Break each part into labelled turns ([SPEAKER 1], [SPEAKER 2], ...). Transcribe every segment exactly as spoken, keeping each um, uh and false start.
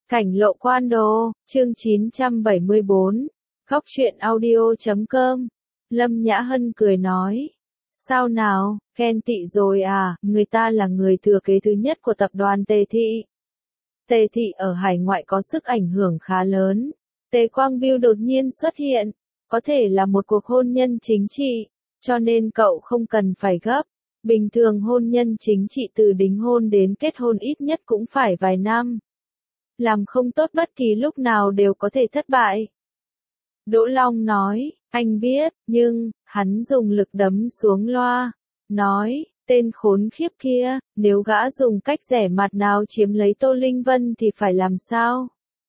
[SPEAKER 1] Cảnh lộ quan đồ, chương chín trăm bảy mươi bốn, Góc truyện audio chấm com. Lâm Nhã Hân cười nói. Sao nào, ghen tị rồi à, người ta là người thừa kế thứ nhất của tập đoàn Tề Thị. Tề Thị ở hải ngoại có sức ảnh hưởng khá lớn. Tề Quang Bưu đột nhiên xuất hiện, có thể là một cuộc hôn nhân chính trị, cho nên cậu không cần phải gấp. Bình thường hôn nhân chính trị từ đính hôn đến kết hôn ít nhất cũng phải vài năm. Làm không tốt bất kỳ lúc nào đều có thể thất bại. Đỗ Long nói, anh biết, nhưng, hắn dùng lực đấm xuống loa, nói, tên khốn khiếp kia, nếu gã dùng cách rẻ mạt nào chiếm lấy Tô Linh Vân thì phải làm sao?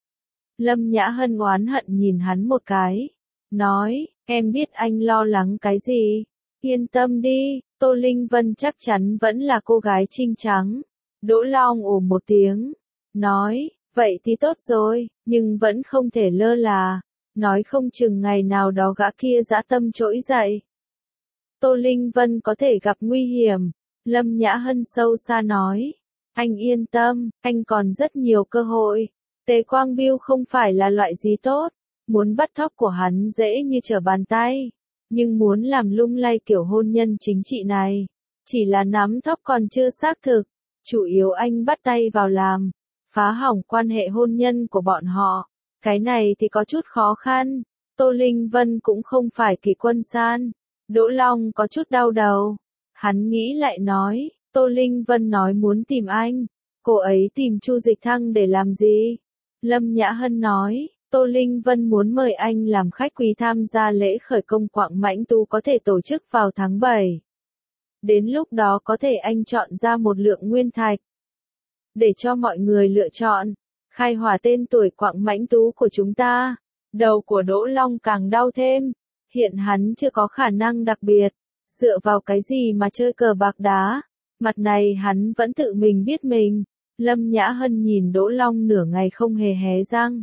[SPEAKER 1] Lâm Nhã Hân oán hận nhìn hắn một cái, nói, em biết anh lo lắng cái gì, yên tâm đi, Tô Linh Vân chắc chắn vẫn là cô gái trinh trắng. Đỗ Long ồ một tiếng, nói, vậy thì tốt rồi, nhưng vẫn không thể lơ là, nói không chừng ngày nào đó gã kia dã tâm trỗi dậy. Tô Linh Vân có thể gặp nguy hiểm, Lâm Nhã Hân sâu xa nói, anh yên tâm, anh còn rất nhiều cơ hội. Tề Quang Bưu không phải là loại gì tốt, muốn bắt thóc của hắn dễ như trở bàn tay, nhưng muốn làm lung lay kiểu hôn nhân chính trị này, chỉ là nắm thóc còn chưa xác thực, chủ yếu anh bắt tay vào làm, phá hỏng quan hệ hôn nhân của bọn họ, cái này thì có chút khó khăn. Tô Linh Vân cũng không phải Kỷ Quân San. Đỗ Long có chút đau đầu, hắn nghĩ lại nói, Tô Linh Vân nói muốn tìm anh, cô ấy tìm Chu Dịch Thăng để làm gì? Lâm Nhã Hân nói, Tô Linh Vân muốn mời anh làm khách quý tham gia lễ khởi công Quảng Mãnh Tú có thể tổ chức vào tháng bảy. Đến lúc đó có thể anh chọn ra một lượng nguyên thạch, để cho mọi người lựa chọn, khai hỏa tên tuổi Quảng Mãnh Tú của chúng ta. Đầu của Đỗ Long càng đau thêm, hiện hắn chưa có khả năng đặc biệt, dựa vào cái gì mà chơi cờ bạc đá, mặt này hắn vẫn tự mình biết mình. Lâm Nhã Hân nhìn Đỗ Long nửa ngày không hề hé răng.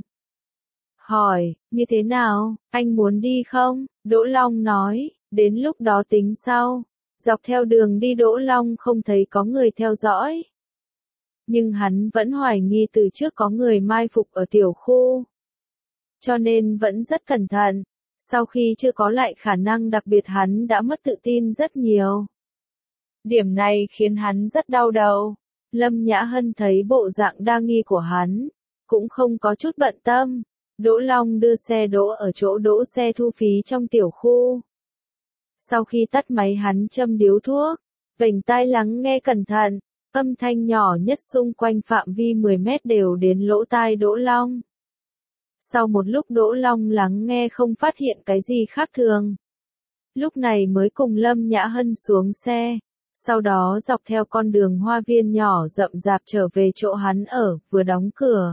[SPEAKER 1] Hỏi, như thế nào, anh muốn đi không? Đỗ Long nói, đến lúc đó tính sau. Dọc theo đường đi Đỗ Long không thấy có người theo dõi. Nhưng hắn vẫn hoài nghi từ trước có người mai phục ở tiểu khu. Cho nên vẫn rất cẩn thận. Sau khi chưa có lại khả năng đặc biệt hắn đã mất tự tin rất nhiều. Điểm này khiến hắn rất đau đầu. Lâm Nhã Hân thấy bộ dạng đa nghi của hắn, cũng không có chút bận tâm. Đỗ Long đưa xe đỗ ở chỗ đỗ xe thu phí trong tiểu khu. Sau khi tắt máy hắn châm điếu thuốc, vểnh tai lắng nghe cẩn thận, âm thanh nhỏ nhất xung quanh phạm vi mười mét đều đến lỗ tai Đỗ Long. Sau một lúc Đỗ Long lắng nghe không phát hiện cái gì khác thường. Lúc này mới cùng Lâm Nhã Hân xuống xe, sau đó dọc theo con đường hoa viên nhỏ rậm rạp trở về chỗ hắn ở, vừa đóng cửa.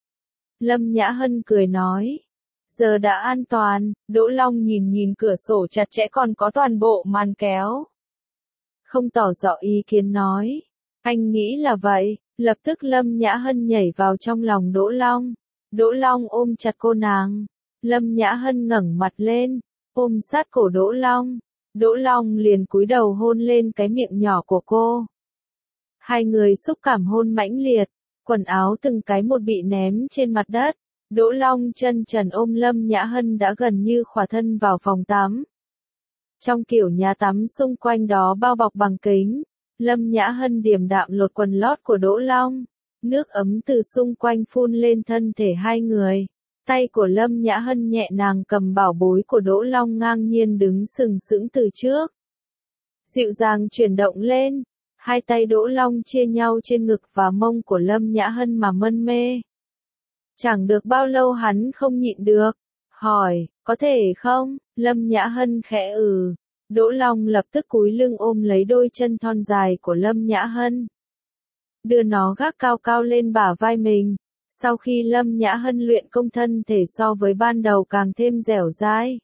[SPEAKER 1] Lâm Nhã Hân cười nói, giờ đã an toàn. Đỗ Long nhìn nhìn cửa sổ chặt chẽ còn có toàn bộ màn kéo. Không tỏ rõ ý kiến nói, anh nghĩ là vậy. Lập tức Lâm Nhã Hân nhảy vào trong lòng Đỗ Long. Đỗ Long ôm chặt cô nàng. Lâm Nhã Hân ngẩng mặt lên, ôm sát cổ Đỗ Long. Đỗ Long liền cúi đầu hôn lên cái miệng nhỏ của cô. Hai người xúc cảm hôn mãnh liệt, quần áo từng cái một bị ném trên mặt đất. Đỗ Long chân trần ôm Lâm Nhã Hân đã gần như khỏa thân vào phòng tắm. Trong kiểu nhà tắm xung quanh đó bao bọc bằng kính, Lâm Nhã Hân điềm đạm lột quần lót của Đỗ Long. Nước ấm từ xung quanh phun lên thân thể hai người. Tay của Lâm Nhã Hân nhẹ nhàng cầm bảo bối của Đỗ Long ngang nhiên đứng sừng sững từ trước. Dịu dàng chuyển động lên, hai tay Đỗ Long chia nhau trên ngực và mông của Lâm Nhã Hân mà mân mê. Chẳng được bao lâu hắn không nhịn được, hỏi, có thể không? Lâm Nhã Hân khẽ ừ. Đỗ Long lập tức cúi lưng ôm lấy đôi chân thon dài của Lâm Nhã Hân, đưa nó gác cao cao lên bả vai mình. Sau khi Lâm Nhã Hân luyện công thân thể so với ban đầu càng thêm dẻo dai,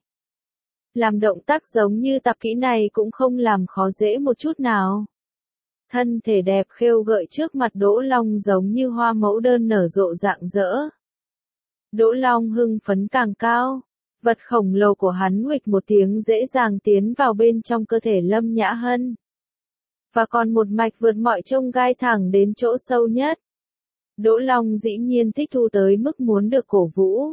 [SPEAKER 1] làm động tác giống như tập kỹ này cũng không làm khó dễ một chút nào. Thân thể đẹp khêu gợi trước mặt Đỗ Long giống như hoa mẫu đơn nở rộ rạng rỡ. Đỗ Long hưng phấn càng cao, vật khổng lồ của hắn huỵch một tiếng dễ dàng tiến vào bên trong cơ thể Lâm Nhã Hân. Và còn một mạch vượt mọi chông gai thẳng đến chỗ sâu nhất. Đỗ Long dĩ nhiên thích thu tới mức muốn được cổ vũ.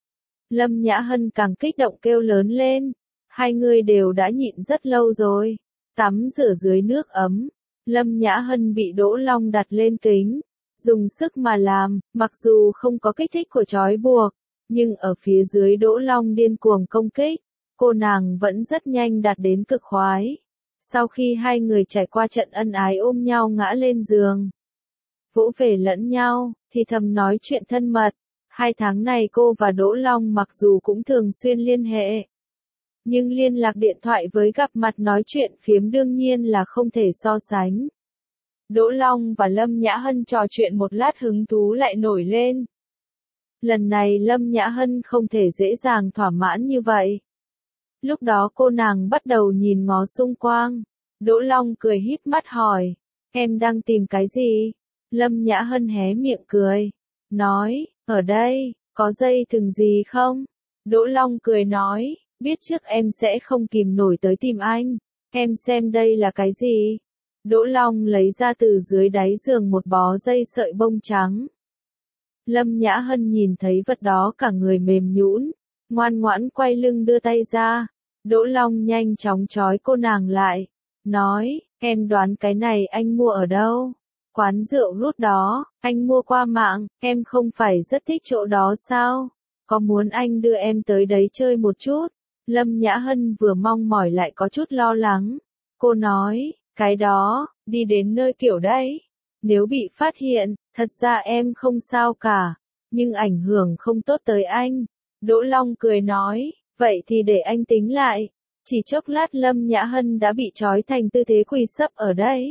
[SPEAKER 1] Lâm Nhã Hân càng kích động kêu lớn lên. Hai người đều đã nhịn rất lâu rồi. Tắm rửa dưới nước ấm. Lâm Nhã Hân bị Đỗ Long đặt lên kính. Dùng sức mà làm, mặc dù không có kích thích của trói buộc. Nhưng ở phía dưới Đỗ Long điên cuồng công kích. Cô nàng vẫn rất nhanh đạt đến cực khoái. Sau khi hai người trải qua trận ân ái ôm nhau ngã lên giường. Vỗ về lẫn nhau, thì thầm nói chuyện thân mật. Hai tháng này cô và Đỗ Long mặc dù cũng thường xuyên liên hệ. Nhưng liên lạc điện thoại với gặp mặt nói chuyện phiếm đương nhiên là không thể so sánh. Đỗ Long và Lâm Nhã Hân trò chuyện một lát hứng thú lại nổi lên. Lần này Lâm Nhã Hân không thể dễ dàng thỏa mãn như vậy. Lúc đó cô nàng bắt đầu nhìn ngó xung quanh. Đỗ Long cười híp mắt hỏi, em đang tìm cái gì? Lâm Nhã Hân hé miệng cười, nói, ở đây, có dây thừng gì không? Đỗ Long cười nói, biết trước em sẽ không kìm nổi tới tìm anh, em xem đây là cái gì? Đỗ Long lấy ra từ dưới đáy giường một bó dây sợi bông trắng. Lâm Nhã Hân nhìn thấy vật đó cả người mềm nhũn, ngoan ngoãn quay lưng đưa tay ra. Đỗ Long nhanh chóng trói cô nàng lại, nói, em đoán cái này anh mua ở đâu? Quán rượu Rút đó, anh mua qua mạng, em không phải rất thích chỗ đó sao? Có muốn anh đưa em tới đấy chơi một chút? Lâm Nhã Hân vừa mong mỏi lại có chút lo lắng. Cô nói, cái đó, đi đến nơi kiểu đấy. Nếu bị phát hiện, thật ra em không sao cả, nhưng ảnh hưởng không tốt tới anh. Đỗ Long cười nói, vậy thì để anh tính lại. Chỉ chốc lát Lâm Nhã Hân đã bị trói thành tư thế quỳ sấp ở đấy.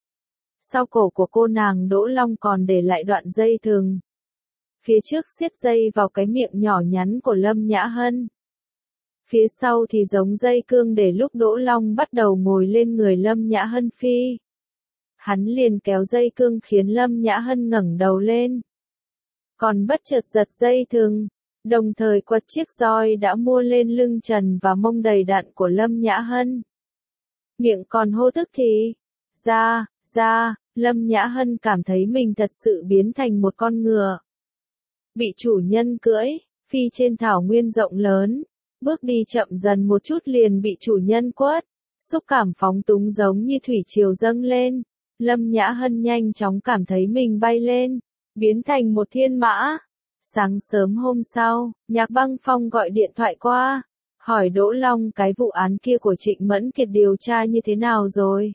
[SPEAKER 1] Sau cổ của cô nàng Đỗ Long còn để lại đoạn dây thừng. Phía trước siết dây vào cái miệng nhỏ nhắn của Lâm Nhã Hân. Phía sau thì giống dây cương để lúc Đỗ Long bắt đầu ngồi lên người Lâm Nhã Hân phi. Hắn liền kéo dây cương khiến Lâm Nhã Hân ngẩng đầu lên. Còn bất chợt giật dây thừng, đồng thời quật chiếc roi đã mua lên lưng trần và mông đầy đặn của Lâm Nhã Hân. Miệng còn hô tức thì, ra, ra, Lâm Nhã Hân cảm thấy mình thật sự biến thành một con ngựa. Bị chủ nhân cưỡi, phi trên thảo nguyên rộng lớn, bước đi chậm dần một chút liền bị chủ nhân quất, xúc cảm phóng túng giống như thủy triều dâng lên. Lâm Nhã Hân nhanh chóng cảm thấy mình bay lên, biến thành một thiên mã. Sáng sớm hôm sau, Nhạc Băng Phong gọi điện thoại qua, hỏi Đỗ Long cái vụ án kia của Trịnh Mẫn Kiệt điều tra như thế nào rồi.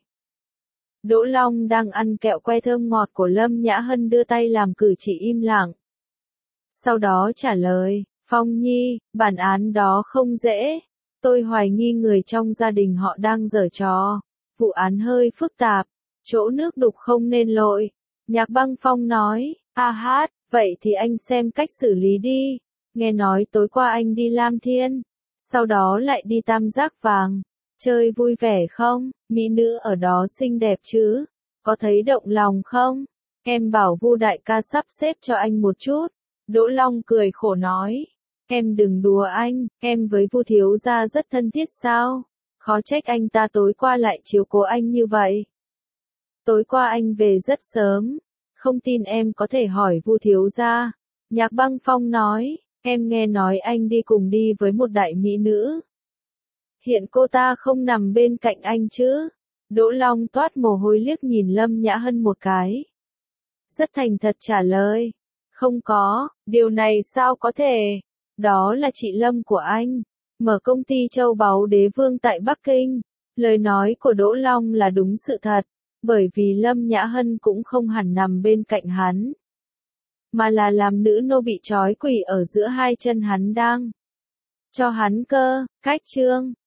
[SPEAKER 1] Đỗ Long đang ăn kẹo que thơm ngọt của Lâm Nhã Hân đưa tay làm cử chỉ im lặng. Sau đó trả lời, Phong Nhi, bản án đó không dễ. Tôi hoài nghi người trong gia đình họ đang giở trò. Vụ án hơi phức tạp, chỗ nước đục không nên lội. Nhạc Băng Phong nói, a hát, vậy thì anh xem cách xử lý đi. Nghe nói tối qua anh đi Lam Thiên, sau đó lại đi Tam Giác Vàng. Chơi vui vẻ không? Mỹ nữ ở đó xinh đẹp chứ? Có thấy động lòng không? Em bảo Vu đại ca sắp xếp cho anh một chút. Đỗ Long cười khổ nói, em đừng đùa anh, em với Vu thiếu gia rất thân thiết sao? Khó trách anh ta tối qua lại chiếu cố anh như vậy. Tối qua anh về rất sớm, không tin em có thể hỏi Vu thiếu gia. Nhạc Băng Phong nói, em nghe nói anh đi cùng đi với một đại mỹ nữ. Hiện cô ta không nằm bên cạnh anh chứ? Đỗ Long toát mồ hôi liếc nhìn Lâm Nhã Hân một cái. Rất thành thật trả lời, không có, điều này sao có thể? Đó là chị Lâm của anh, mở công ty châu báu Đế Vương tại Bắc Kinh. Lời nói của Đỗ Long là đúng sự thật, bởi vì Lâm Nhã Hân cũng không hẳn nằm bên cạnh hắn, mà là làm nữ nô bị trói quỳ ở giữa hai chân hắn đang cho hắn cơ, cách trương.